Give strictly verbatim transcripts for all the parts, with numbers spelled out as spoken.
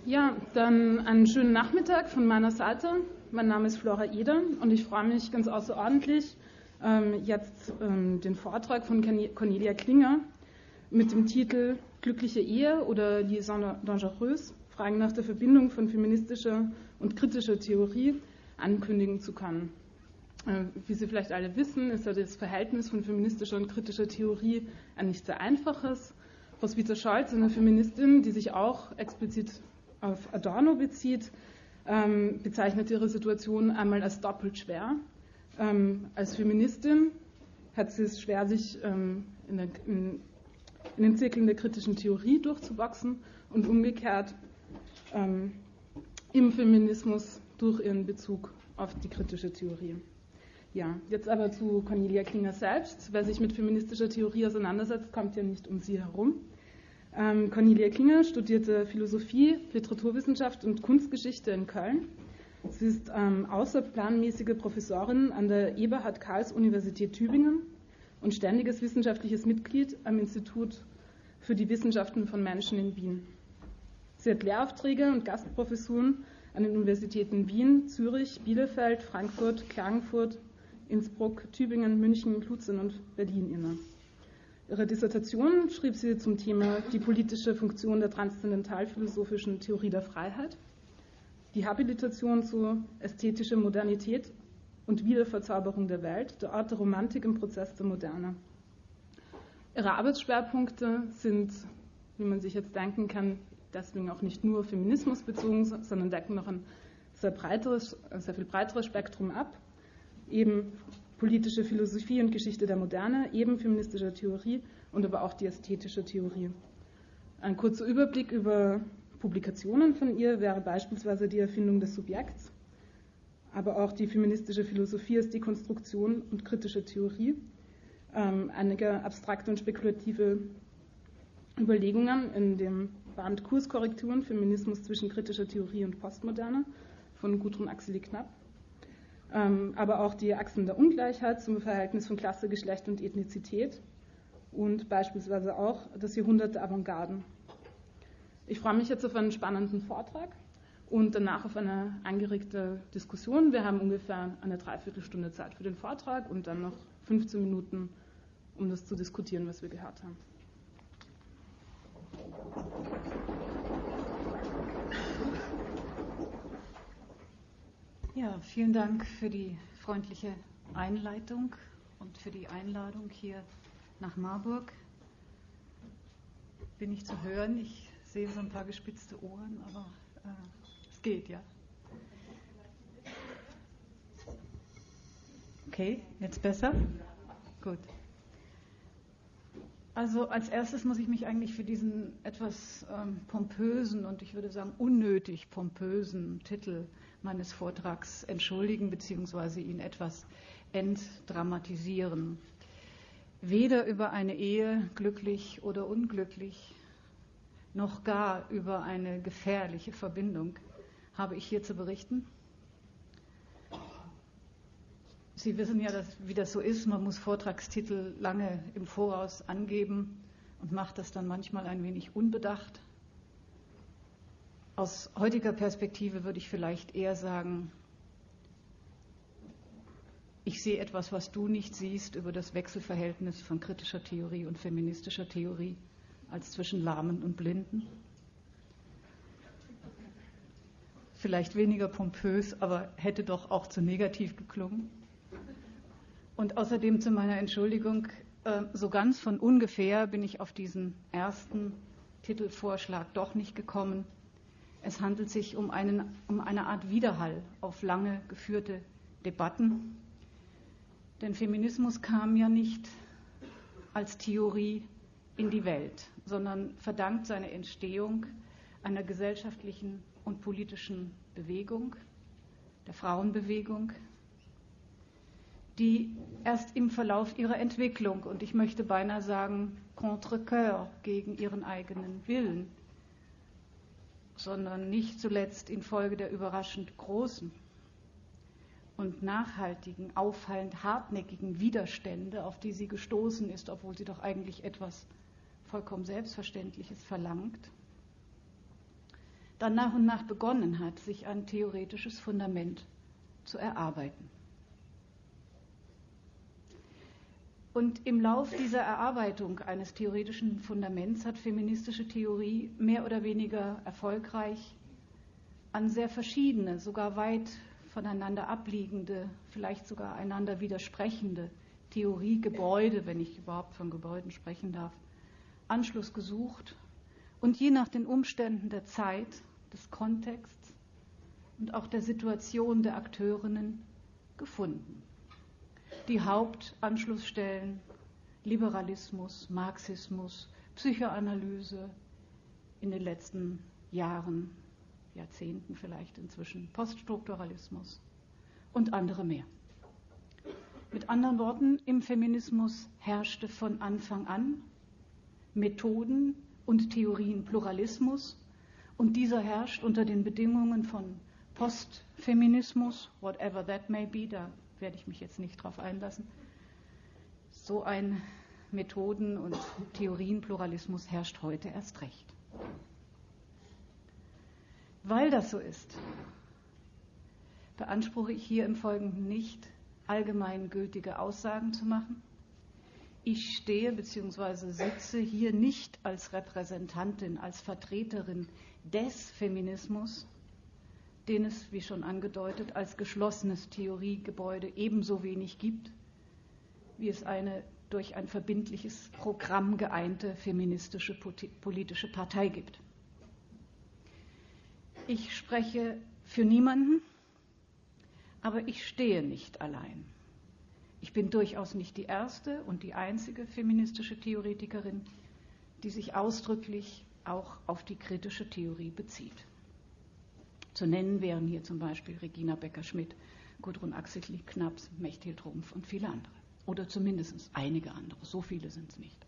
Ja, dann einen schönen Nachmittag von meiner Seite. Mein Name ist Flora Eder und ich freue mich ganz außerordentlich, ähm, jetzt ähm, den Vortrag von Cornelia Klinger mit dem Titel Glückliche Ehe oder Liaison dangereuse, Fragen nach der Verbindung von feministischer und kritischer Theorie ankündigen zu können. Äh, wie Sie vielleicht alle wissen, ist ja das Verhältnis von feministischer und kritischer Theorie ein nicht sehr einfaches. Roswitha Scholz, eine Feministin, die sich auch explizit auf Adorno bezieht, ähm, bezeichnet ihre Situation einmal als doppelt schwer. Ähm, als Feministin hat sie es schwer, sich ähm, in, der, in, in den Zirkeln der kritischen Theorie durchzuboxen und umgekehrt ähm, im Feminismus durch ihren Bezug auf die kritische Theorie. Ja, jetzt aber zu Cornelia Klinger selbst. Wer sich mit feministischer Theorie auseinandersetzt, kommt ja nicht um sie herum. Ähm, Cornelia Klinger studierte Philosophie, Literaturwissenschaft und Kunstgeschichte in Köln. Sie ist ähm, außerplanmäßige Professorin an der Eberhard-Karls-Universität Tübingen und ständiges wissenschaftliches Mitglied am Institut für die Wissenschaften von Menschen in Wien. Sie hat Lehraufträge und Gastprofessuren an den Universitäten Wien, Zürich, Bielefeld, Frankfurt, Klagenfurt, Innsbruck, Tübingen, München, Luzern und Berlin inne. Ihre Dissertation schrieb sie zum Thema die politische Funktion der transzendentalphilosophischen Theorie der Freiheit, die Habilitation zu ästhetischer Modernität und Wiederverzauberung der Welt, der Ort der Romantik im Prozess der Moderne. Ihre Arbeitsschwerpunkte sind, wie man sich jetzt denken kann, deswegen auch nicht nur feminismusbezogen, sondern decken noch ein sehr, breiteres, sehr viel breiteres Spektrum ab, eben politische Philosophie und Geschichte der Moderne, eben feministischer Theorie und aber auch die ästhetische Theorie. Ein kurzer Überblick über Publikationen von ihr wäre beispielsweise die Erfindung des Subjekts, aber auch die feministische Philosophie als Dekonstruktion und kritische Theorie, ähm, einige abstrakte und spekulative Überlegungen in dem Band Kurskorrekturen, Feminismus zwischen kritischer Theorie und Postmoderne von Gudrun Axeli-Knapp, ähm, aber auch die Achsen der Ungleichheit zum Verhältnis von Klasse, Geschlecht und Ethnizität und beispielsweise auch das Jahrhundert der Avantgarden. Ich freue mich jetzt auf einen spannenden Vortrag und danach auf eine angeregte Diskussion. Wir haben ungefähr eine Dreiviertelstunde Zeit für den Vortrag und dann noch fünfzehn Minuten, um das zu diskutieren, was wir gehört haben. Ja, vielen Dank für die freundliche Einleitung und für die Einladung hier nach Marburg. Bin ich zu hören? Ich sehe so ein paar gespitzte Ohren, aber äh, es geht, ja. Okay, jetzt besser? Gut. Also als erstes muss ich mich eigentlich für diesen etwas ähm, pompösen und ich würde sagen unnötig pompösen Titel meines Vortrags entschuldigen bzw. ihn etwas entdramatisieren. Weder über eine Ehe, glücklich oder unglücklich, noch gar über eine gefährliche Verbindung habe ich hier zu berichten. Sie wissen ja, dass, wie das so ist, man muss Vortragstitel lange im Voraus angeben und macht das dann manchmal ein wenig unbedacht. Aus heutiger Perspektive würde ich vielleicht eher sagen, ich sehe etwas, was du nicht siehst, über das Wechselverhältnis von kritischer Theorie und feministischer Theorie als zwischen Lahmen und Blinden. Vielleicht weniger pompös, aber hätte doch auch zu negativ geklungen. Und außerdem zu meiner Entschuldigung, äh, so ganz von ungefähr bin ich auf diesen ersten Titelvorschlag doch nicht gekommen. Es handelt sich um, einen, um eine Art Widerhall auf lange geführte Debatten. Denn Feminismus kam ja nicht als Theorie in die Welt, sondern verdankt seine Entstehung einer gesellschaftlichen und politischen Bewegung, der Frauenbewegung, die erst im Verlauf ihrer Entwicklung, und ich möchte beinahe sagen, contre cœur, gegen ihren eigenen Willen, sondern nicht zuletzt infolge der überraschend großen und nachhaltigen, auffallend hartnäckigen Widerstände, auf die sie gestoßen ist, obwohl sie doch eigentlich etwas vollkommen Selbstverständliches verlangt, dann nach und nach begonnen hat, sich ein theoretisches Fundament zu erarbeiten. Und im Lauf dieser Erarbeitung eines theoretischen Fundaments hat feministische Theorie mehr oder weniger erfolgreich an sehr verschiedene, sogar weit voneinander abliegende, vielleicht sogar einander widersprechende Theoriegebäude, wenn ich überhaupt von Gebäuden sprechen darf, Anschluss gesucht und je nach den Umständen der Zeit, des Kontexts und auch der Situation der Akteurinnen gefunden. Die Hauptanschlussstellen Liberalismus, Marxismus, Psychoanalyse, in den letzten Jahren, Jahrzehnten vielleicht inzwischen Poststrukturalismus und andere mehr. Mit anderen Worten, im Feminismus herrschte von Anfang an Methoden- und Theorienpluralismus und dieser herrscht unter den Bedingungen von Postfeminismus, whatever that may be, da werde ich mich jetzt nicht drauf einlassen. So ein Methoden- und Theorienpluralismus herrscht heute erst recht. Weil das so ist, beanspruche ich hier im Folgenden nicht, allgemeingültige Aussagen zu machen. Ich stehe bzw. sitze hier nicht als Repräsentantin, als Vertreterin des Feminismus, den es, wie schon angedeutet, als geschlossenes Theoriegebäude ebenso wenig gibt, wie es eine durch ein verbindliches Programm geeinte feministische politische Partei gibt. Ich spreche für niemanden, aber ich stehe nicht allein. Ich bin durchaus nicht die erste und die einzige feministische Theoretikerin, die sich ausdrücklich auch auf die kritische Theorie bezieht. Zu nennen wären hier zum Beispiel Regina Becker-Schmidt, Gudrun Axel-Knaps, Mechthild Rumpf und viele andere. Oder zumindest einige andere, so viele sind es nicht.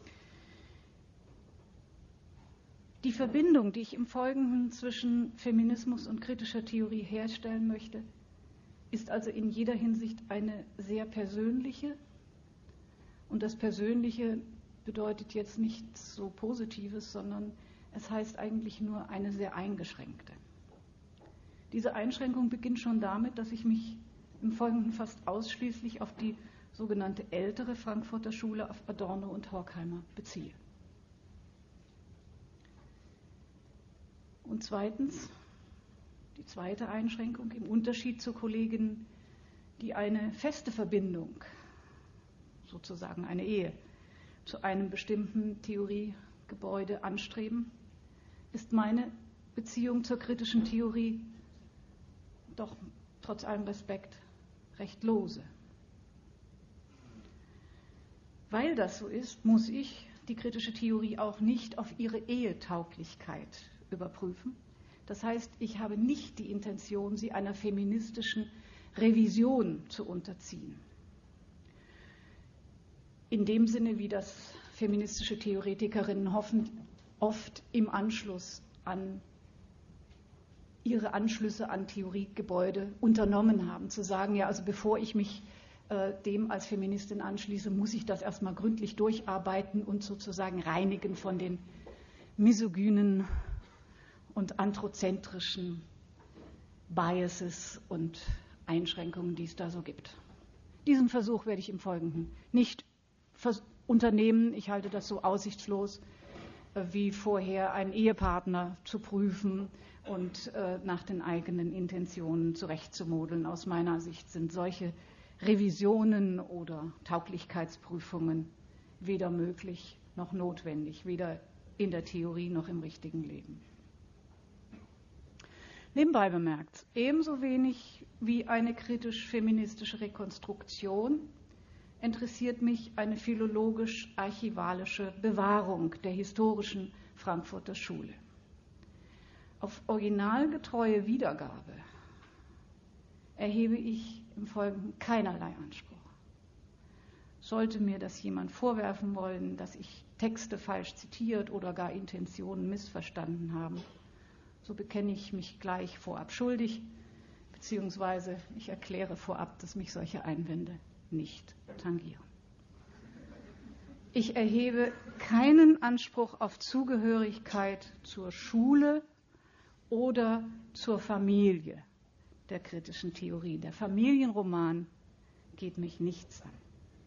Die Verbindung, die ich im Folgenden zwischen Feminismus und kritischer Theorie herstellen möchte, ist also in jeder Hinsicht eine sehr persönliche. Und das Persönliche bedeutet jetzt nichts so Positives, sondern es heißt eigentlich nur eine sehr eingeschränkte. Diese Einschränkung beginnt schon damit, dass ich mich im Folgenden fast ausschließlich auf die sogenannte ältere Frankfurter Schule, auf Adorno und Horkheimer beziehe. Und zweitens, die zweite Einschränkung, im Unterschied zu Kolleginnen, die eine feste Verbindung, sozusagen eine Ehe, zu einem bestimmten Theoriegebäude anstreben, ist meine Beziehung zur kritischen Theorie doch trotz allem Respekt recht lose. Weil das so ist, muss ich die kritische Theorie auch nicht auf ihre Ehetauglichkeit überprüfen. Das heißt, ich habe nicht die Intention, sie einer feministischen Revision zu unterziehen. In dem Sinne, wie das feministische Theoretikerinnen hoffen, oft im Anschluss an ihre Anschlüsse an Theoriegebäude unternommen haben, zu sagen, ja, also bevor ich mich äh, dem als Feministin anschließe, muss ich das erstmal gründlich durcharbeiten und sozusagen reinigen von den misogynen und androzentrischen Biases und Einschränkungen, die es da so gibt. Diesen Versuch werde ich im Folgenden nicht unternehmen. Ich halte das so aussichtslos, wie vorher einen Ehepartner zu prüfen und äh, nach den eigenen Intentionen zurechtzumodeln. Aus meiner Sicht sind solche Revisionen oder Tauglichkeitsprüfungen weder möglich noch notwendig, weder in der Theorie noch im richtigen Leben. Nebenbei bemerkt, ebenso wenig wie eine kritisch-feministische Rekonstruktion interessiert mich eine philologisch-archivalische Bewahrung der historischen Frankfurter Schule. Auf originalgetreue Wiedergabe erhebe ich im Folgenden keinerlei Anspruch. Sollte mir das jemand vorwerfen wollen, dass ich Texte falsch zitiert oder gar Intentionen missverstanden habe, so bekenne ich mich gleich vorab schuldig, beziehungsweise ich erkläre vorab, dass mich solche Einwände nicht tangieren. Ich erhebe keinen Anspruch auf Zugehörigkeit zur Schule oder zur Familie der kritischen Theorie. Der Familienroman geht mich nichts an.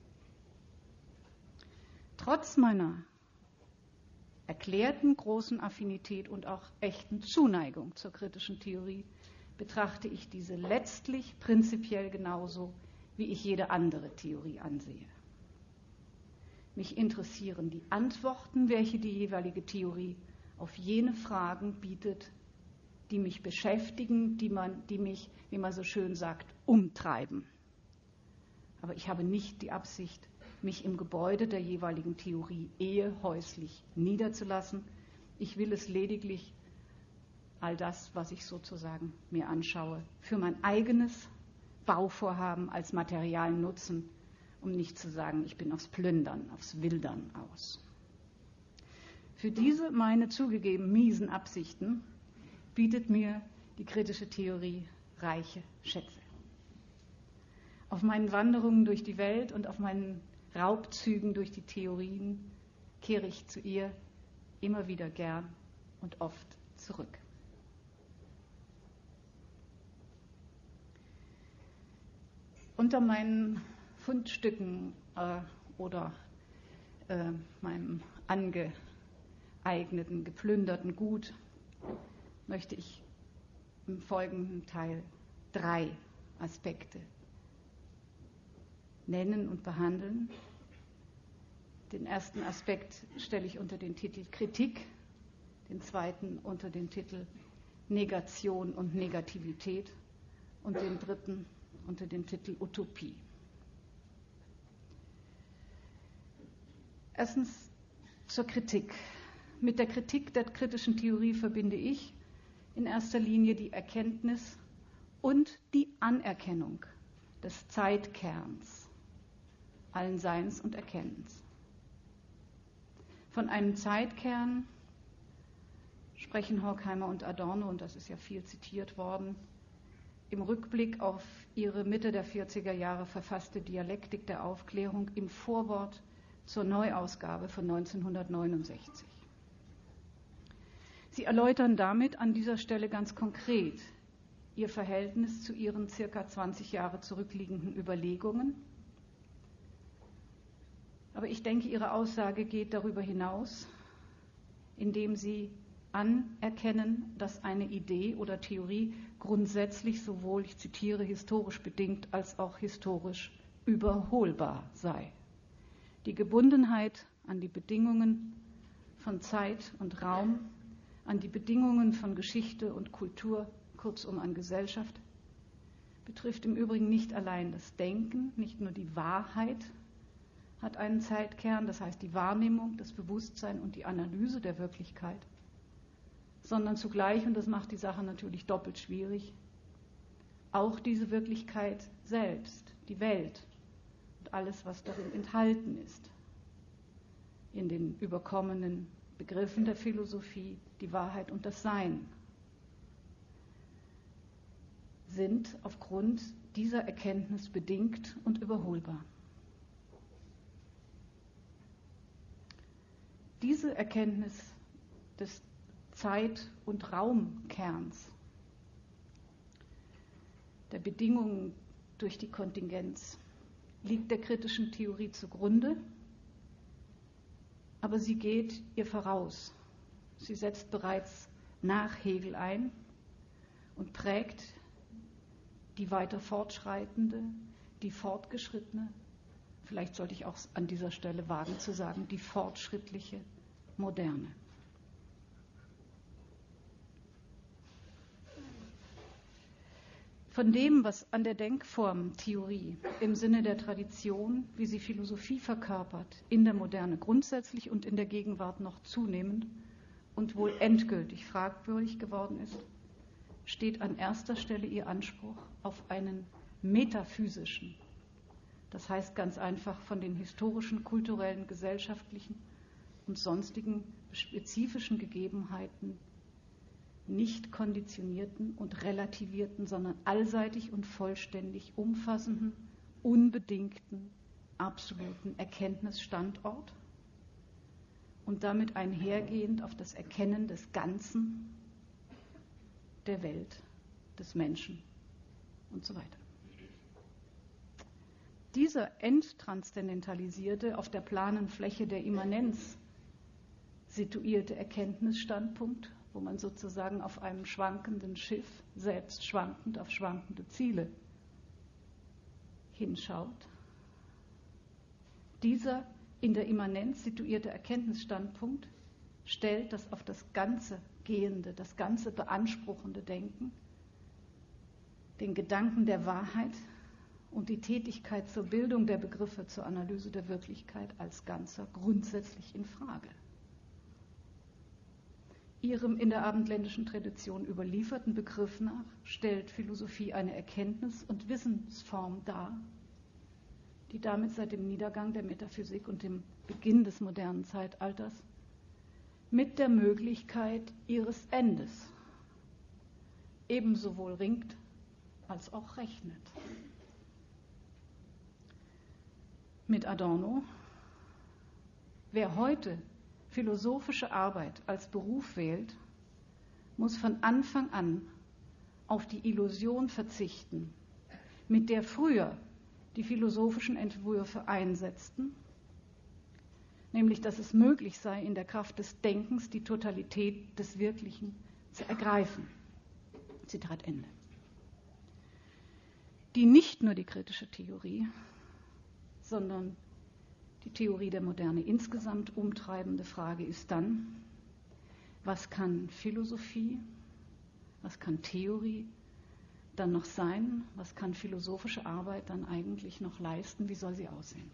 Trotz meiner erklärten großen Affinität und auch echten Zuneigung zur kritischen Theorie betrachte ich diese letztlich prinzipiell genauso, wie ich jede andere Theorie ansehe. Mich interessieren die Antworten, welche die jeweilige Theorie auf jene Fragen bietet, die mich beschäftigen, die, man, die mich, wie man so schön sagt, umtreiben. Aber ich habe nicht die Absicht, mich im Gebäude der jeweiligen Theorie ehehäuslich niederzulassen. Ich will es lediglich, all das, was ich sozusagen mir anschaue, für mein eigenes Bauvorhaben als Material nutzen, um nicht zu sagen, ich bin aufs Plündern, aufs Wildern aus. Für diese meine zugegeben miesen Absichten bietet mir die kritische Theorie reiche Schätze. Auf meinen Wanderungen durch die Welt und auf meinen Raubzügen durch die Theorien kehre ich zu ihr immer wieder gern und oft zurück. Unter meinen Fundstücken äh, oder äh, meinem angeeigneten, geplünderten Gut möchte ich im folgenden Teil drei Aspekte nennen und behandeln. Den ersten Aspekt stelle ich unter den Titel Kritik, den zweiten unter den Titel Negation und Negativität und den dritten unter den Titel Utopie. Erstens zur Kritik. Mit der Kritik der kritischen Theorie verbinde ich in erster Linie die Erkenntnis und die Anerkennung des Zeitkerns allen Seins und Erkennens. Von einem Zeitkern sprechen Horkheimer und Adorno, und das ist ja viel zitiert worden, im Rückblick auf ihre Mitte der vierziger Jahre verfasste Dialektik der Aufklärung im Vorwort zur Neuausgabe von neunzehnhundertneunundsechzig. Sie erläutern damit an dieser Stelle ganz konkret ihr Verhältnis zu ihren circa zwanzig Jahre zurückliegenden Überlegungen. Aber ich denke, ihre Aussage geht darüber hinaus, indem sie anerkennen, dass eine Idee oder Theorie grundsätzlich sowohl, ich zitiere, historisch bedingt als auch historisch überholbar sei. Die Gebundenheit an die Bedingungen von Zeit und Raum, an die Bedingungen von Geschichte und Kultur, kurzum an Gesellschaft, betrifft im Übrigen nicht allein das Denken, nicht nur die Wahrheit hat einen Zeitkern, das heißt die Wahrnehmung, das Bewusstsein und die Analyse der Wirklichkeit, sondern zugleich, und das macht die Sache natürlich doppelt schwierig, auch diese Wirklichkeit selbst, die Welt und alles, was darin enthalten ist, in den überkommenen Begriffen der Philosophie, die Wahrheit und das Sein, sind aufgrund dieser Erkenntnis bedingt und überholbar. Diese Erkenntnis des Zeit- und Raumkerns, der Bedingungen durch die Kontingenz, liegt der kritischen Theorie zugrunde, aber sie geht ihr voraus. Sie setzt bereits nach Hegel ein und prägt die weiter fortschreitende, die fortgeschrittene, vielleicht sollte ich auch an dieser Stelle wagen zu sagen, die fortschrittliche Moderne. Von dem, was an der Denkform Theorie im Sinne der Tradition, wie sie Philosophie verkörpert, in der Moderne grundsätzlich und in der Gegenwart noch zunehmend und wohl endgültig fragwürdig geworden ist, steht an erster Stelle ihr Anspruch auf einen metaphysischen, das heißt ganz einfach von den historischen, kulturellen, gesellschaftlichen und sonstigen spezifischen Gegebenheiten nicht konditionierten und relativierten, sondern allseitig und vollständig umfassenden, unbedingten, absoluten Erkenntnisstandort und damit einhergehend auf das Erkennen des Ganzen der Welt, des Menschen und so weiter. Dieser enttranszendentalisierte, auf der planen Fläche der Immanenz situierte Erkenntnisstandpunkt, wo man sozusagen auf einem schwankenden Schiff, selbst schwankend auf schwankende Ziele, hinschaut. Dieser in der Immanenz situierte Erkenntnisstandpunkt stellt das auf das ganze Gehende, das ganze beanspruchende Denken, den Gedanken der Wahrheit und die Tätigkeit zur Bildung der Begriffe, zur Analyse der Wirklichkeit als Ganzer grundsätzlich in Frage. Ihrem in der abendländischen Tradition überlieferten Begriff nach stellt Philosophie eine Erkenntnis- und Wissensform dar, die damit seit dem Niedergang der Metaphysik und dem Beginn des modernen Zeitalters mit der Möglichkeit ihres Endes ebenso wohl ringt als auch rechnet. Mit Adorno: Wer heute philosophische Arbeit als Beruf wählt, muss von Anfang an auf die Illusion verzichten, mit der früher die philosophischen Entwürfe einsetzten, nämlich dass es möglich sei, in der Kraft des Denkens die Totalität des Wirklichen zu ergreifen. Zitat Ende. Die nicht nur die kritische Theorie, sondern die Theorie der Moderne insgesamt umtreibende Frage ist dann, was kann Philosophie, was kann Theorie dann noch sein, was kann philosophische Arbeit dann eigentlich noch leisten, wie soll sie aussehen?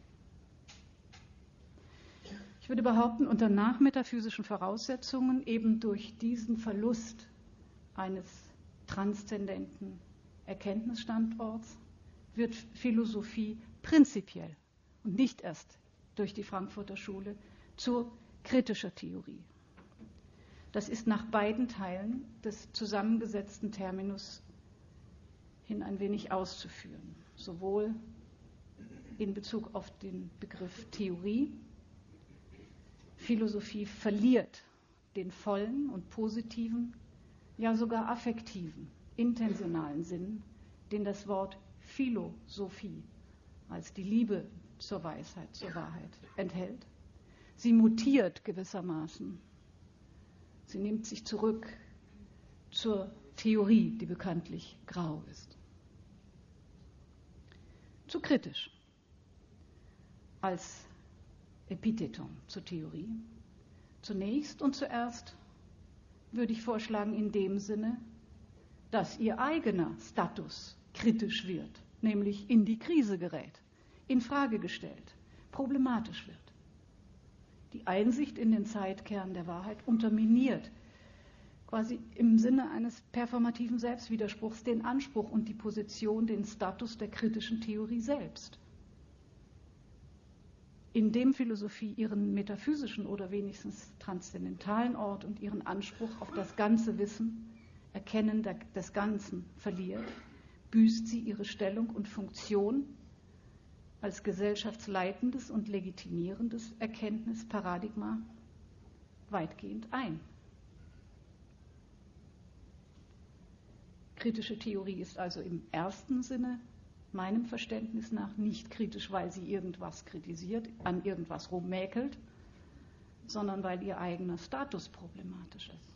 Ich würde behaupten, unter nachmetaphysischen Voraussetzungen, eben durch diesen Verlust eines transzendenten Erkenntnisstandorts, wird Philosophie prinzipiell und nicht erst durch die Frankfurter Schule zur kritischer Theorie. Das ist nach beiden Teilen des zusammengesetzten Terminus hin ein wenig auszuführen, sowohl in Bezug auf den Begriff Theorie. Philosophie verliert den vollen und positiven, ja sogar affektiven, intentionalen Sinn, den das Wort Philosophie als die Liebe zur Weisheit, zur Wahrheit enthält. Sie mutiert gewissermaßen. Sie nimmt sich zurück zur Theorie, die bekanntlich grau ist. Zu kritisch als Epitheton zur Theorie. Zunächst und zuerst würde ich vorschlagen in dem Sinne, dass ihr eigener Status kritisch wird, nämlich in die Krise gerät, in Frage gestellt, problematisch wird. Die Einsicht in den Zeitkern der Wahrheit unterminiert quasi im Sinne eines performativen Selbstwiderspruchs den Anspruch und die Position, den Status der kritischen Theorie selbst. Indem Philosophie ihren metaphysischen oder wenigstens transzendentalen Ort und ihren Anspruch auf das ganze Wissen, Erkennen des Ganzen verliert, büßt sie ihre Stellung und Funktion als gesellschaftsleitendes und legitimierendes Erkenntnisparadigma weitgehend ein. Kritische Theorie ist also im ersten Sinne meinem Verständnis nach nicht kritisch, weil sie irgendwas kritisiert, an irgendwas rummäkelt, sondern weil ihr eigener Status problematisch ist.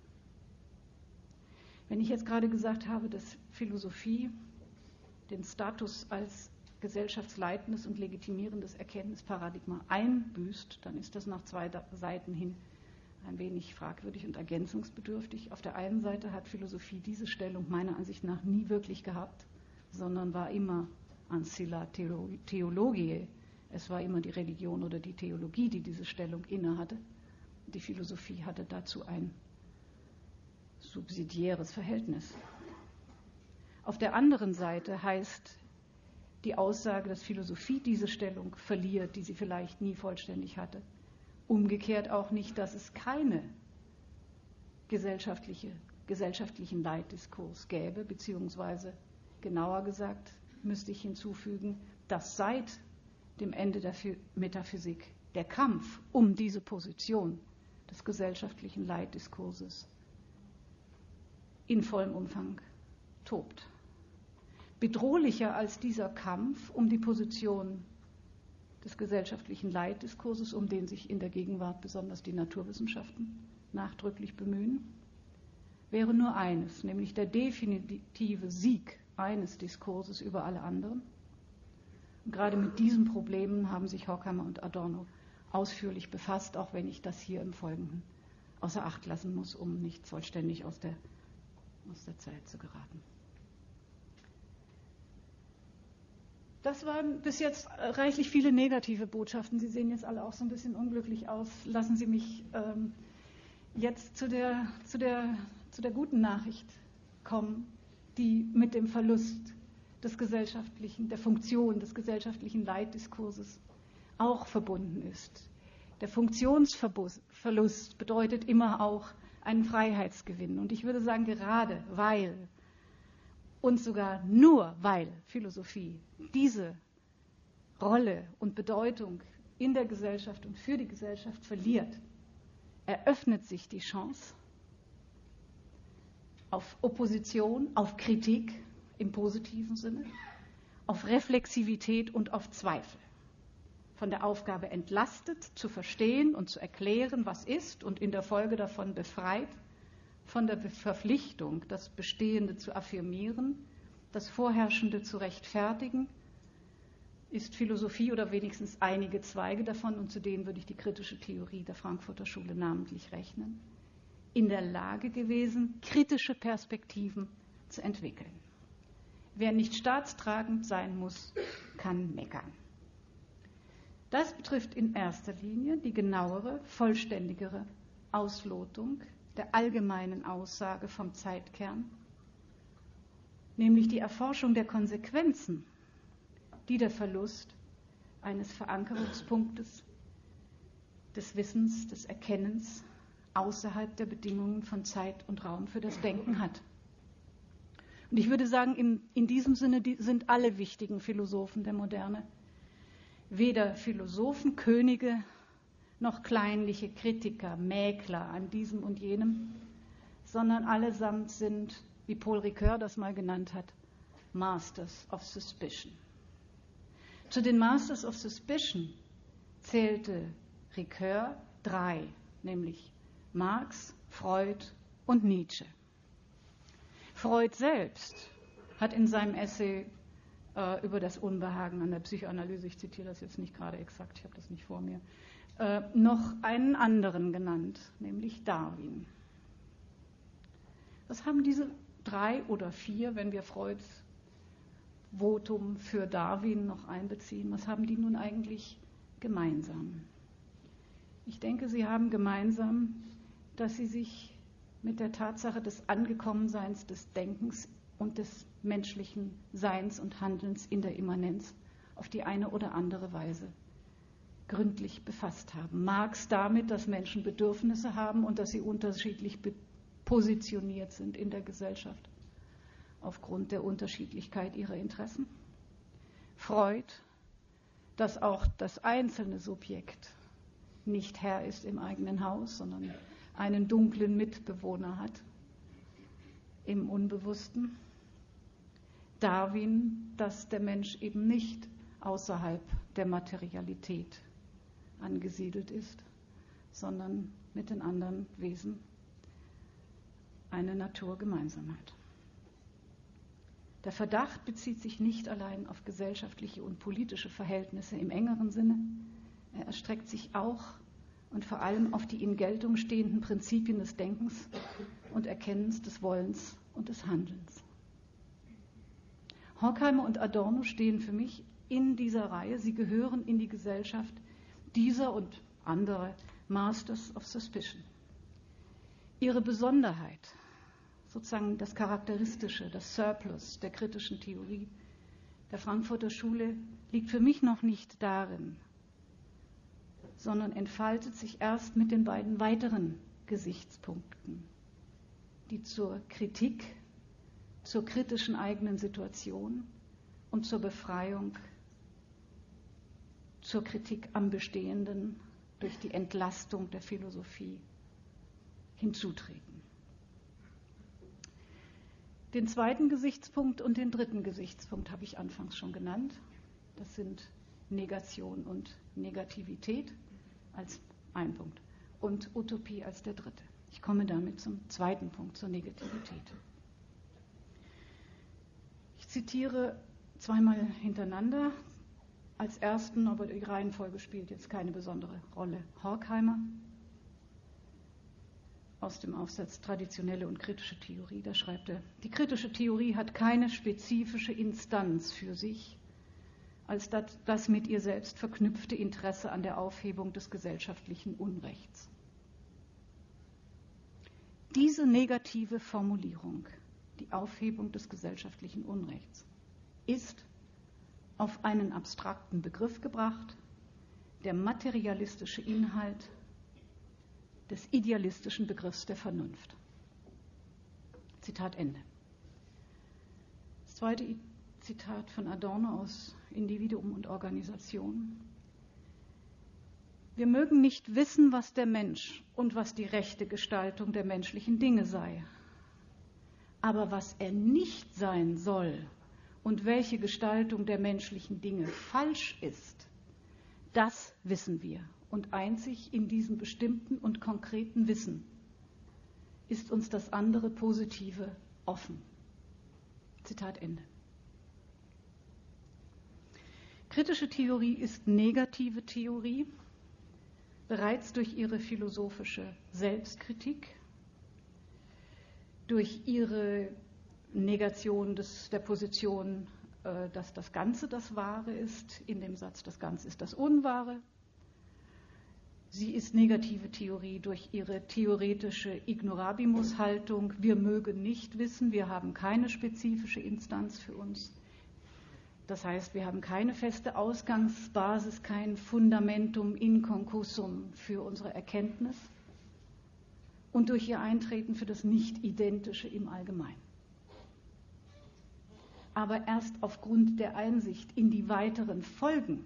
Wenn ich jetzt gerade gesagt habe, dass Philosophie den Status als gesellschaftsleitendes und legitimierendes Erkenntnisparadigma einbüßt, dann ist das nach zwei Seiten hin ein wenig fragwürdig und ergänzungsbedürftig. Auf der einen Seite hat Philosophie diese Stellung meiner Ansicht nach nie wirklich gehabt, sondern war immer ancilla theologiae. Es war immer die Religion oder die Theologie, die diese Stellung innehatte. Die Philosophie hatte dazu ein subsidiäres Verhältnis. Auf der anderen Seite heißt die Aussage, dass Philosophie diese Stellung verliert, die sie vielleicht nie vollständig hatte, umgekehrt auch nicht, dass es keine gesellschaftliche, gesellschaftlichen Leitdiskurs gäbe, beziehungsweise genauer gesagt müsste ich hinzufügen, dass seit dem Ende der Metaphysik der Kampf um diese Position des gesellschaftlichen Leitdiskurses in vollem Umfang tobt. Bedrohlicher als dieser Kampf um die Position des gesellschaftlichen Leitdiskurses, um den sich in der Gegenwart besonders die Naturwissenschaften nachdrücklich bemühen, wäre nur eines, nämlich der definitive Sieg eines Diskurses über alle anderen. Und gerade mit diesen Problemen haben sich Horkheimer und Adorno ausführlich befasst, auch wenn ich das hier im Folgenden außer Acht lassen muss, um nicht vollständig aus der, aus der Zeit zu geraten. Das waren bis jetzt reichlich viele negative Botschaften. Sie sehen jetzt alle auch so ein bisschen unglücklich aus. Lassen Sie mich ähm, jetzt zu der, zu, der, zu der guten Nachricht kommen, die mit dem Verlust des gesellschaftlichen, der Funktion des gesellschaftlichen Leitdiskurses auch verbunden ist. Der Funktionsverlust bedeutet immer auch einen Freiheitsgewinn. Und ich würde sagen, gerade weil und sogar nur weil Philosophie diese Rolle und Bedeutung in der Gesellschaft und für die Gesellschaft verliert, eröffnet sich die Chance auf Opposition, auf Kritik im positiven Sinne, auf Reflexivität und auf Zweifel. Von der Aufgabe entlastet, zu verstehen und zu erklären, was ist, und in der Folge davon befreit, von der Verpflichtung, das Bestehende zu affirmieren, das Vorherrschende zu rechtfertigen, ist Philosophie oder wenigstens einige Zweige davon, und zu denen würde ich die kritische Theorie der Frankfurter Schule namentlich rechnen, in der Lage gewesen, kritische Perspektiven zu entwickeln. Wer nicht staatstragend sein muss, kann meckern. Das betrifft in erster Linie die genauere, vollständigere Auslotung der allgemeinen Aussage vom Zeitkern, nämlich die Erforschung der Konsequenzen, die der Verlust eines Verankerungspunktes des Wissens, des Erkennens außerhalb der Bedingungen von Zeit und Raum für das Denken hat. Und ich würde sagen, in, in diesem Sinne die, sind alle wichtigen Philosophen der Moderne weder Philosophen, Könige, noch kleinliche Kritiker, Mäkler an diesem und jenem, sondern allesamt sind, wie Paul Ricoeur das mal genannt hat, Masters of Suspicion. Zu den Masters of Suspicion zählte Ricoeur drei, nämlich Marx, Freud und Nietzsche. Freud selbst hat in seinem Essay äh, über das Unbehagen an der Psychoanalyse, ich zitiere das jetzt nicht gerade exakt, ich habe das nicht vor mir, äh, noch einen anderen genannt, nämlich Darwin. Was haben diese drei oder vier, wenn wir Freuds Votum für Darwin noch einbeziehen, was haben die nun eigentlich gemeinsam? Ich denke, sie haben gemeinsam, dass sie sich mit der Tatsache des Angekommenseins des Denkens und des menschlichen Seins und Handelns in der Immanenz auf die eine oder andere Weise gründlich befasst haben. Marx damit, dass Menschen Bedürfnisse haben und dass sie unterschiedlich positioniert sind in der Gesellschaft aufgrund der Unterschiedlichkeit ihrer Interessen. Freud, dass auch das einzelne Subjekt nicht Herr ist im eigenen Haus, sondern einen dunklen Mitbewohner hat im Unbewussten. Darwin, dass der Mensch eben nicht außerhalb der Materialität angesiedelt ist, sondern mit den anderen Wesen eine Naturgemeinsamkeit. Der Verdacht bezieht sich nicht allein auf gesellschaftliche und politische Verhältnisse im engeren Sinne, er erstreckt sich auch und vor allem auf die in Geltung stehenden Prinzipien des Denkens und Erkennens, des Wollens und des Handelns. Horkheimer und Adorno stehen für mich in dieser Reihe, sie gehören in die Gesellschaft dieser und anderer Masters of Suspicion. Ihre Besonderheit, sozusagen das Charakteristische, das Surplus der kritischen Theorie der Frankfurter Schule liegt für mich noch nicht darin, sondern entfaltet sich erst mit den beiden weiteren Gesichtspunkten, die zur Kritik, zur kritischen eigenen Situation und zur Befreiung, zur Kritik am Bestehenden durch die Entlastung der Philosophie hinzutreten. Den zweiten Gesichtspunkt und den dritten Gesichtspunkt habe ich anfangs schon genannt. Das sind Negation und Negativität als ein Punkt und Utopie als der dritte. Ich komme damit zum zweiten Punkt, zur Negativität. Ich zitiere zweimal hintereinander. Als ersten, aber die Reihenfolge spielt jetzt keine besondere Rolle, Horkheimer aus dem Aufsatz Traditionelle und kritische Theorie. Da schreibt er, die kritische Theorie hat keine spezifische Instanz für sich, als das, das mit ihr selbst verknüpfte Interesse an der Aufhebung des gesellschaftlichen Unrechts. Diese negative Formulierung, die Aufhebung des gesellschaftlichen Unrechts, ist auf einen abstrakten Begriff gebracht, der materialistische Inhalt des idealistischen Begriffs der Vernunft. Zitat Ende. Das zweite Zitat von Adorno aus Individuum und Organisation. Wir mögen nicht wissen, was der Mensch und was die rechte Gestaltung der menschlichen Dinge sei. Aber was er nicht sein soll und welche Gestaltung der menschlichen Dinge falsch ist, das wissen wir. Und einzig in diesem bestimmten und konkreten Wissen ist uns das andere Positive offen. Zitat Ende. Kritische Theorie ist negative Theorie, bereits durch ihre philosophische Selbstkritik, durch ihre Negation des, der Position, äh, dass das Ganze das Wahre ist, in dem Satz, das Ganze ist das Unwahre. Sie ist negative Theorie durch ihre theoretische Ignorabimus-Haltung. Wir mögen nicht wissen, wir haben keine spezifische Instanz für uns. Das heißt, wir haben keine feste Ausgangsbasis, kein Fundamentum in concussum für unsere Erkenntnis. Und durch ihr Eintreten für das Nicht-Identische im Allgemeinen. Aber erst aufgrund der Einsicht in die weiteren Folgen,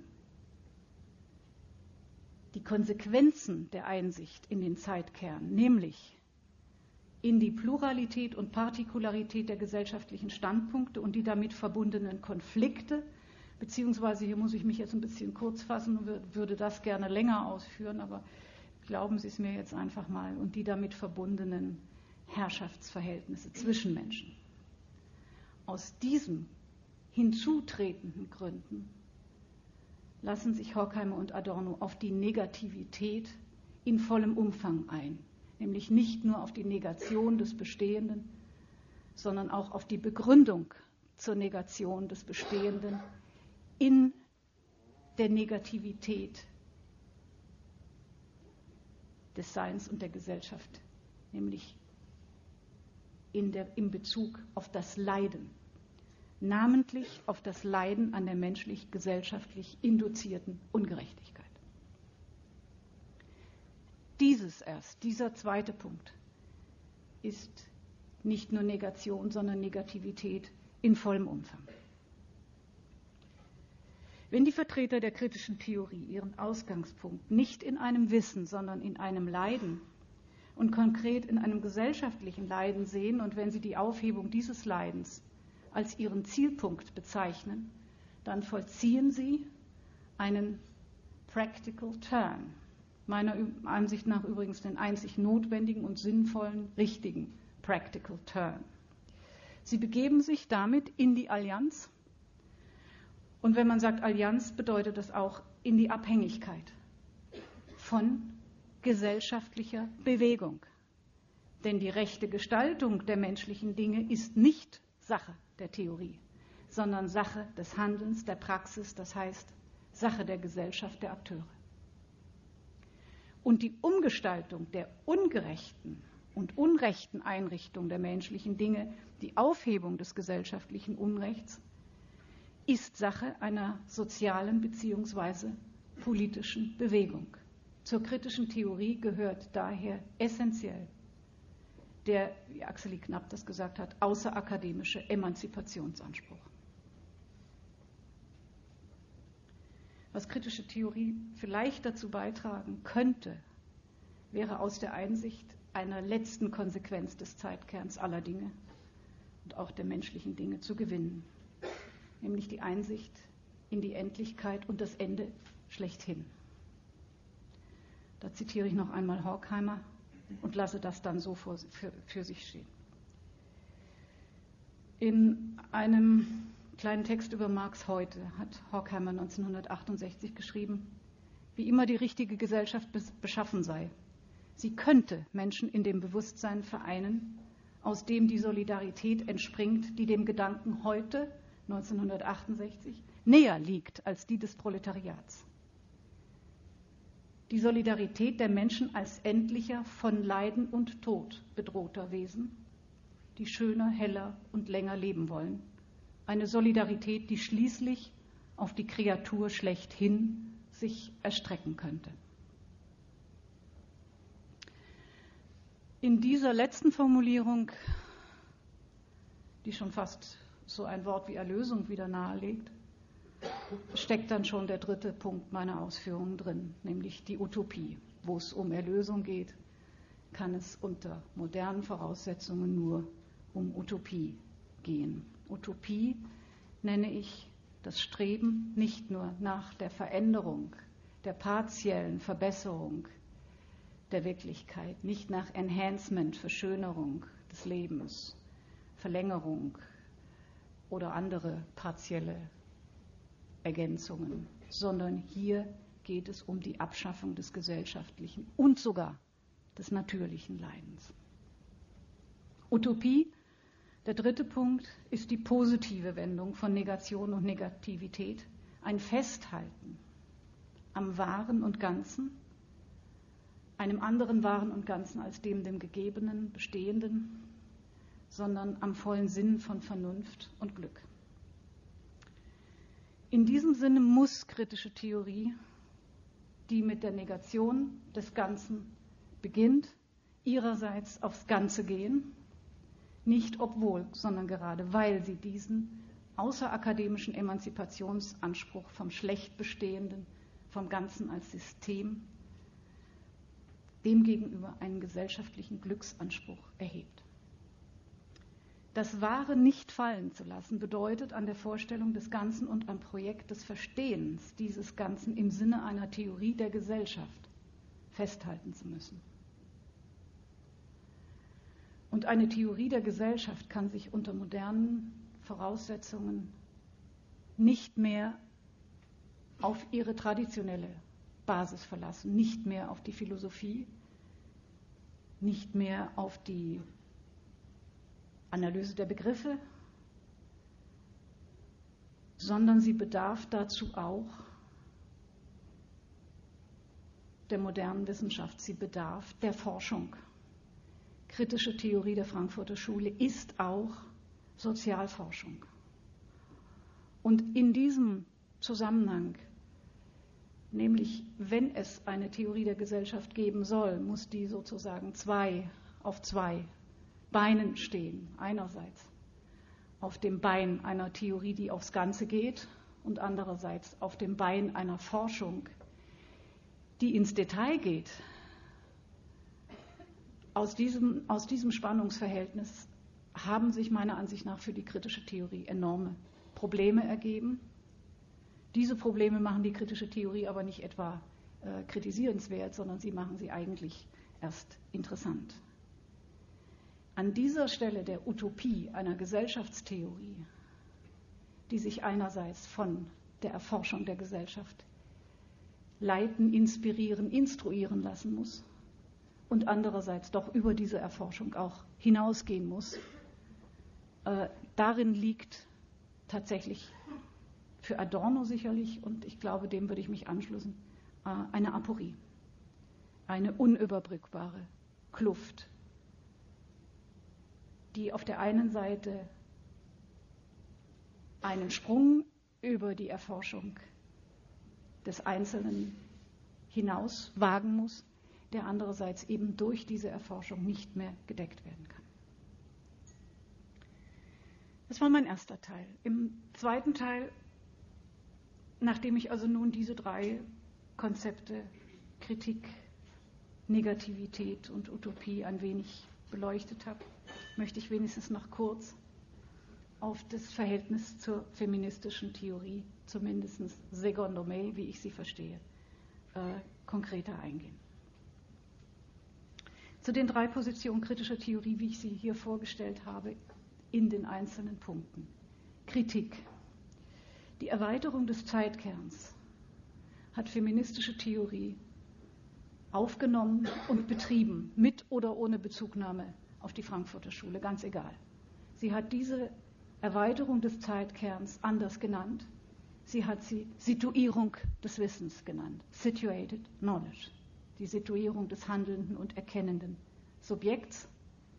die Konsequenzen der Einsicht in den Zeitkern, nämlich in die Pluralität und Partikularität der gesellschaftlichen Standpunkte und die damit verbundenen Konflikte, beziehungsweise hier muss ich mich jetzt ein bisschen kurz fassen und würde das gerne länger ausführen, aber glauben Sie es mir jetzt einfach mal, und die damit verbundenen Herrschaftsverhältnisse zwischen Menschen. Aus diesen hinzutretenden Gründen lassen sich Horkheimer und Adorno auf die Negativität in vollem Umfang ein, nämlich nicht nur auf die Negation des Bestehenden, sondern auch auf die Begründung zur Negation des Bestehenden in der Negativität des Seins und der Gesellschaft, nämlich in der, in Bezug auf das Leiden, namentlich auf das Leiden an der menschlich-gesellschaftlich induzierten Ungerechtigkeit. Dieses erst, dieser zweite Punkt, ist nicht nur Negation, sondern Negativität in vollem Umfang. Wenn die Vertreter der kritischen Theorie ihren Ausgangspunkt nicht in einem Wissen, sondern in einem Leiden und konkret in einem gesellschaftlichen Leiden sehen und wenn sie die Aufhebung dieses Leidens als ihren Zielpunkt bezeichnen, dann vollziehen sie einen Practical Turn. Meiner Ansicht nach übrigens den einzig notwendigen und sinnvollen, richtigen Practical Turn. Sie begeben sich damit in die Allianz. Und wenn man sagt Allianz, bedeutet das auch in die Abhängigkeit von gesellschaftlicher Bewegung. Denn die rechte Gestaltung der menschlichen Dinge ist nicht Sache der Theorie, sondern Sache des Handelns, der Praxis, das heißt Sache der Gesellschaft, der Akteure. Und die Umgestaltung der ungerechten und unrechten Einrichtung der menschlichen Dinge, die Aufhebung des gesellschaftlichen Unrechts, ist Sache einer sozialen bzw. politischen Bewegung. Zur kritischen Theorie gehört daher essentiell der, wie Axel Knapp das gesagt hat, außerakademische Emanzipationsanspruch. Was kritische Theorie vielleicht dazu beitragen könnte, wäre aus der Einsicht einer letzten Konsequenz des Zeitkerns aller Dinge, und auch der menschlichen Dinge zu gewinnen, nämlich die Einsicht in die Endlichkeit und das Ende schlechthin. Da zitiere ich noch einmal Horkheimer und lasse das dann so für, für, für sich stehen. In einem kleinen Text über Marx heute hat Horkheimer neunzehnhundertachtundsechzig geschrieben, wie immer die richtige Gesellschaft beschaffen sei. Sie könnte Menschen in dem Bewusstsein vereinen, aus dem die Solidarität entspringt, die dem Gedanken heute, neunzehnhundertachtundsechzig, näher liegt als die des Proletariats. Die Solidarität der Menschen als endlicher, von Leiden und Tod bedrohter Wesen, die schöner, heller und länger leben wollen. Eine Solidarität, die schließlich auf die Kreatur schlechthin sich erstrecken könnte. In dieser letzten Formulierung, die schon fast so ein Wort wie Erlösung wieder nahelegt, steckt dann schon der dritte Punkt meiner Ausführungen drin, nämlich die Utopie. Wo es um Erlösung geht, kann es unter modernen Voraussetzungen nur um Utopie gehen. Utopie nenne ich das Streben nicht nur nach der Veränderung, der partiellen Verbesserung der Wirklichkeit, nicht nach Enhancement, Verschönerung des Lebens, Verlängerung oder andere partielle Ergänzungen, sondern hier geht es um die Abschaffung des gesellschaftlichen und sogar des natürlichen Leidens. Utopie, der dritte Punkt, ist die positive Wendung von Negation und Negativität, ein Festhalten am Wahren und Ganzen, einem anderen Wahren und Ganzen als dem dem Gegebenen, Bestehenden, sondern am vollen Sinn von Vernunft und Glück. In diesem Sinne muss kritische Theorie, die mit der Negation des Ganzen beginnt, ihrerseits aufs Ganze gehen, nicht obwohl, sondern gerade weil sie diesen außerakademischen Emanzipationsanspruch vom Schlechtbestehenden, vom Ganzen als System, demgegenüber einen gesellschaftlichen Glücksanspruch erhebt. Das Wahre nicht fallen zu lassen, bedeutet an der Vorstellung des Ganzen und am Projekt des Verstehens dieses Ganzen im Sinne einer Theorie der Gesellschaft festhalten zu müssen. Und eine Theorie der Gesellschaft kann sich unter modernen Voraussetzungen nicht mehr auf ihre traditionelle Basis verlassen, nicht mehr auf die Philosophie, nicht mehr auf die Analyse der Begriffe, sondern sie bedarf dazu auch der modernen Wissenschaft, sie bedarf der Forschung. Kritische Theorie der Frankfurter Schule ist auch Sozialforschung. Und in diesem Zusammenhang, nämlich wenn es eine Theorie der Gesellschaft geben soll, muss die sozusagen zwei auf zwei Beinen stehen. Einerseits auf dem Bein einer Theorie, die aufs Ganze geht, und andererseits auf dem Bein einer Forschung, die ins Detail geht. Aus diesem, aus diesem Spannungsverhältnis haben sich meiner Ansicht nach für die kritische Theorie enorme Probleme ergeben. Diese Probleme machen die kritische Theorie aber nicht etwa äh, kritisierenswert, sondern sie machen sie eigentlich erst interessant. An dieser Stelle der Utopie einer Gesellschaftstheorie, die sich einerseits von der Erforschung der Gesellschaft leiten, inspirieren, instruieren lassen muss und andererseits doch über diese Erforschung auch hinausgehen muss, äh, darin liegt tatsächlich für Adorno sicherlich, und ich glaube, dem würde ich mich anschließen, äh, eine Aporie, eine unüberbrückbare Kluft, die auf der einen Seite einen Sprung über die Erforschung des Einzelnen hinaus wagen muss, der andererseits eben durch diese Erforschung nicht mehr gedeckt werden kann. Das war mein erster Teil. Im zweiten Teil, nachdem ich also nun diese drei Konzepte, Kritik, Negativität und Utopie, ein wenig beleuchtet habe, möchte ich wenigstens noch kurz auf das Verhältnis zur feministischen Theorie, zumindest secondo me, wie ich sie verstehe, äh, konkreter eingehen. Zu den drei Positionen kritischer Theorie, wie ich sie hier vorgestellt habe, in den einzelnen Punkten. Kritik. Die Erweiterung des Zeitkerns hat feministische Theorie aufgenommen und betrieben, mit oder ohne Bezugnahme auf die Frankfurter Schule, ganz egal. Sie hat diese Erweiterung des Zeitkerns anders genannt. Sie hat sie Situierung des Wissens genannt, Situated Knowledge, die Situierung des handelnden und erkennenden Subjekts,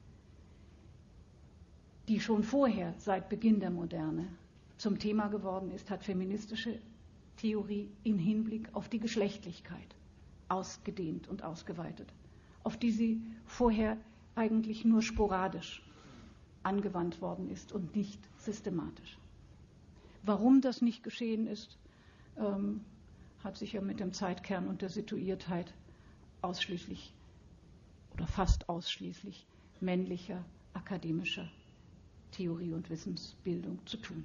die schon vorher, seit Beginn der Moderne, zum Thema geworden ist, hat feministische Theorie in Hinblick auf die Geschlechtlichkeit ausgedehnt und ausgeweitet, auf die sie vorher eigentlich nur sporadisch angewandt worden ist und nicht systematisch. Warum das nicht geschehen ist, ähm, hat sicher mit dem Zeitkern und der Situiertheit ausschließlich oder fast ausschließlich männlicher akademischer Theorie und Wissensbildung zu tun.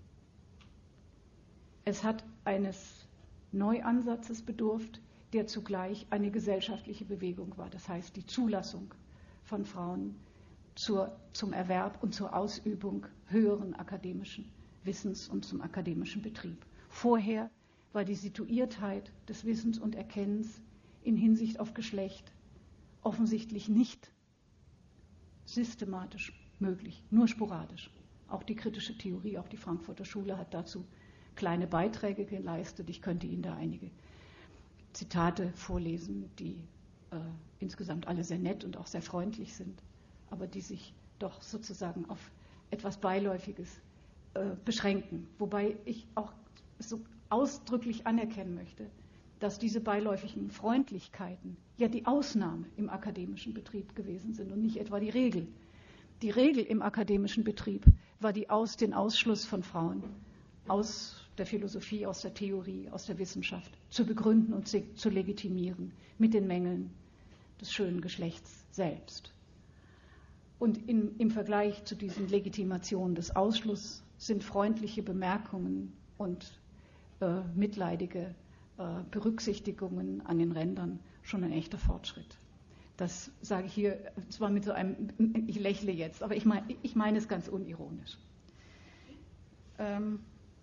Es hat eines Neuansatzes bedurft, der zugleich eine gesellschaftliche Bewegung war, das heißt die Zulassung von Frauen zur, zum Erwerb und zur Ausübung höheren akademischen Wissens und zum akademischen Betrieb. Vorher war die Situiertheit des Wissens und Erkennens in Hinsicht auf Geschlecht offensichtlich nicht systematisch möglich, nur sporadisch. Auch die kritische Theorie, auch die Frankfurter Schule hat dazu kleine Beiträge geleistet. Ich könnte Ihnen da einige Zitate vorlesen, die äh, insgesamt alle sehr nett und auch sehr freundlich sind, aber die sich doch sozusagen auf etwas Beiläufiges äh, beschränken. Wobei ich auch so ausdrücklich anerkennen möchte, dass diese beiläufigen Freundlichkeiten ja die Ausnahme im akademischen Betrieb gewesen sind und nicht etwa die Regel. Die Regel im akademischen Betrieb war die aus, den Ausschluss von Frauen aus der Philosophie, aus der Theorie, aus der Wissenschaft zu begründen und zu legitimieren mit den Mängeln des schönen Geschlechts selbst. Und in, im Vergleich zu diesen Legitimationen des Ausschlusses sind freundliche Bemerkungen und äh, mitleidige äh, Berücksichtigungen an den Rändern schon ein echter Fortschritt. Das sage ich hier zwar mit so einem, ich lächle jetzt, aber ich meine, ich meine es ganz unironisch. Ähm,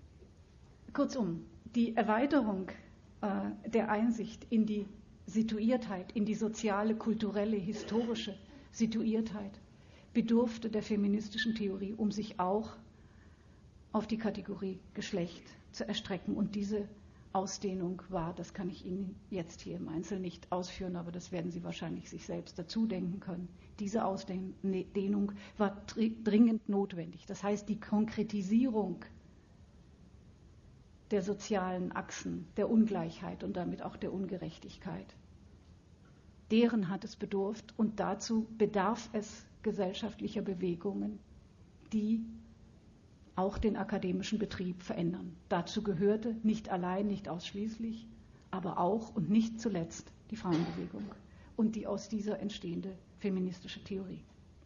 kurzum, die Erweiterung äh, der Einsicht in die Situiertheit, in die soziale, kulturelle, historische Situiertheit bedurfte der feministischen Theorie, um sich auch auf die Kategorie Geschlecht zu erstrecken. Und diese Ausdehnung war, das kann ich Ihnen jetzt hier im Einzelnen nicht ausführen, aber das werden Sie wahrscheinlich sich selbst dazu denken können. Diese Ausdehnung war dringend notwendig. Das heißt, die Konkretisierung der sozialen Achsen, der Ungleichheit und damit auch der Ungerechtigkeit, deren hat es bedurft und dazu bedarf es gesellschaftlicher Bewegungen, die auch den akademischen Betrieb verändern. Dazu gehörte nicht allein, nicht ausschließlich, aber auch und nicht zuletzt die Frauenbewegung und die aus dieser entstehende feministische Theorie.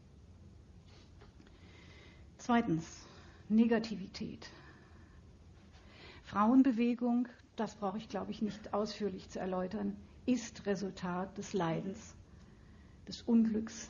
Zweitens, Negativität. Frauenbewegung, das brauche ich, glaube ich, nicht ausführlich zu erläutern, ist Resultat des Leidens, des Unglücks,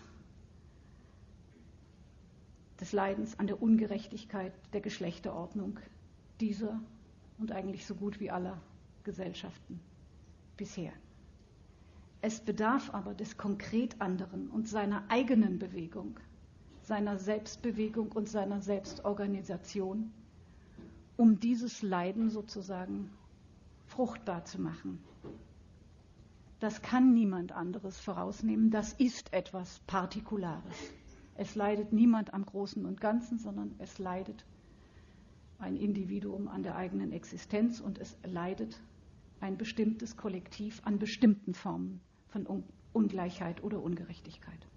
des Leidens an der Ungerechtigkeit der Geschlechterordnung dieser und eigentlich so gut wie aller Gesellschaften bisher. Es bedarf aber des konkret anderen und seiner eigenen Bewegung, seiner Selbstbewegung und seiner Selbstorganisation, um dieses Leiden sozusagen fruchtbar zu machen. Das kann niemand anderes vorausnehmen, das ist etwas Partikulares. Es leidet niemand am Großen und Ganzen, sondern es leidet ein Individuum an der eigenen Existenz und es leidet ein bestimmtes Kollektiv an bestimmten Formen von Un- Ungleichheit oder Ungerechtigkeit.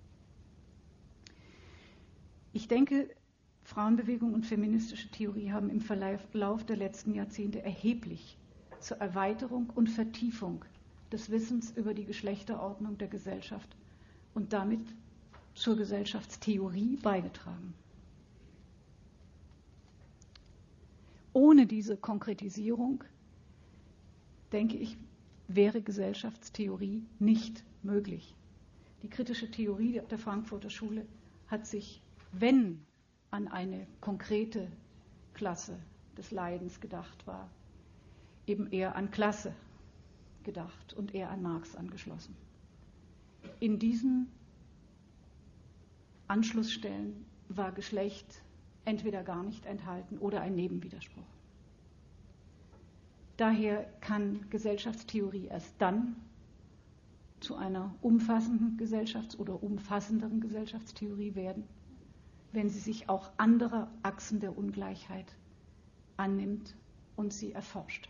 Ich denke, Frauenbewegung und feministische Theorie haben im Verlauf der letzten Jahrzehnte erheblich zur Erweiterung und Vertiefung des Wissens über die Geschlechterordnung der Gesellschaft und damit zur Gesellschaftstheorie beigetragen. ohne diese Konkretisierung, denke ich, wäre Gesellschaftstheorie nicht möglich. Die kritische Theorie der Frankfurter Schule hat sich, wenn an eine konkrete Klasse des Leidens gedacht war, eben eher an Klasse gedacht und eher an Marx angeschlossen. In diesen Anschlussstellen war Geschlecht entweder gar nicht enthalten oder ein Nebenwiderspruch. Daher kann Gesellschaftstheorie erst dann zu einer umfassenden Gesellschafts- oder umfassenderen Gesellschaftstheorie werden, wenn sie sich auch anderer Achsen der Ungleichheit annimmt und sie erforscht.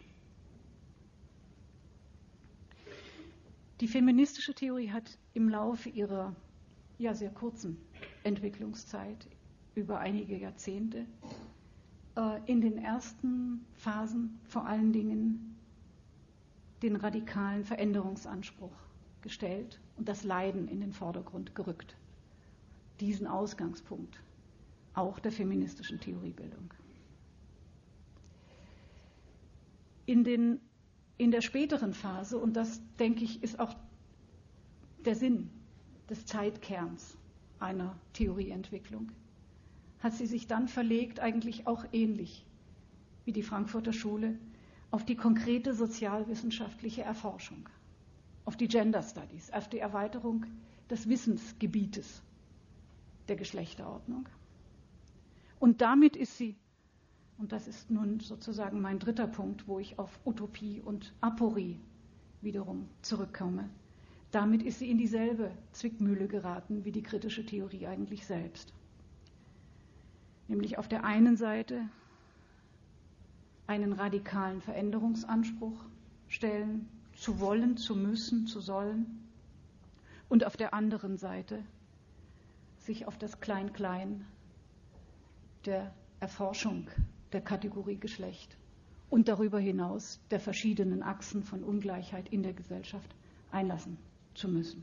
Die feministische Theorie hat im Laufe ihrer ja sehr kurzen Entwicklungszeit über einige Jahrzehnte äh, in den ersten Phasen vor allen Dingen den radikalen Veränderungsanspruch gestellt und das Leiden in den Vordergrund gerückt. Diesen Ausgangspunkt auch der feministischen Theoriebildung. In, den, in der späteren Phase, und das, denke ich, ist auch der Sinn des Zeitkerns einer Theorieentwicklung, hat sie sich dann verlegt, eigentlich auch ähnlich wie die Frankfurter Schule, auf die konkrete sozialwissenschaftliche Erforschung, auf die Gender Studies, auf die Erweiterung des Wissensgebietes der Geschlechterordnung. Und damit ist sie, und das ist nun sozusagen mein dritter Punkt, wo ich auf Utopie und Aporie wiederum zurückkomme, damit ist sie in dieselbe Zwickmühle geraten wie die kritische Theorie eigentlich selbst. Nämlich auf der einen Seite einen radikalen Veränderungsanspruch stellen, zu wollen, zu müssen, zu sollen, und auf der anderen Seite sich auf das Klein-Klein der Erforschung der Kategorie Geschlecht und darüber hinaus der verschiedenen Achsen von Ungleichheit in der Gesellschaft einlassen zu müssen.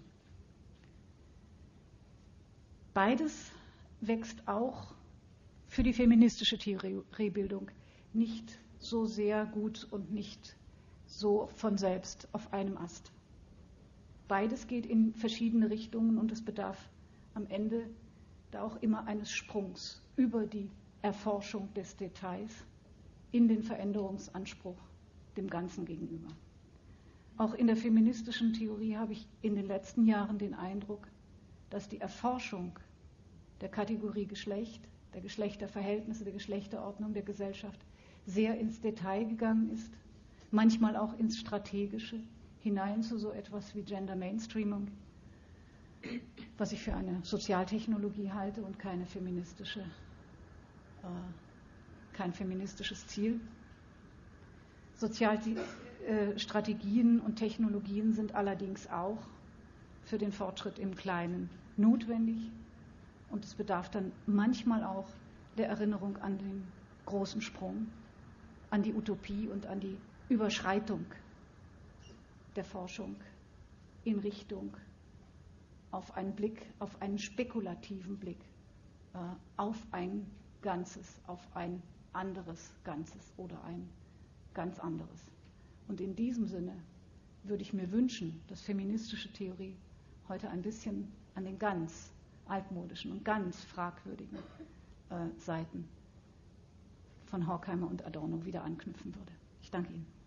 Beides wächst auch für die feministische Theoriebildung nicht so sehr gut und nicht so von selbst auf einem Ast. Beides geht in verschiedene Richtungen und es bedarf am Ende da auch immer eines Sprungs über die Erforschung des Details in den Veränderungsanspruch dem Ganzen gegenüber. Auch in der feministischen Theorie habe ich in den letzten Jahren den Eindruck, dass die Erforschung der Kategorie Geschlecht, der Geschlechterverhältnisse, der Geschlechterordnung der Gesellschaft sehr ins Detail gegangen ist, manchmal auch ins Strategische, hinein zu so etwas wie Gender Mainstreaming, was ich für eine Sozialtechnologie halte und keine feministische, äh, kein feministisches Ziel. Sozialstrategien und Technologien sind allerdings auch für den Fortschritt im Kleinen notwendig und es bedarf dann manchmal auch der Erinnerung an den großen Sprung, an die Utopie und an die Überschreitung der Forschung in Richtung auf einen Blick, auf einen spekulativen Blick, äh, auf ein Ganzes, auf ein anderes Ganzes oder ein ganz anderes. Und in diesem Sinne würde ich mir wünschen, dass feministische Theorie heute ein bisschen an den ganz altmodischen und ganz fragwürdigen äh, Seiten von Horkheimer und Adorno wieder anknüpfen würde. Ich danke Ihnen.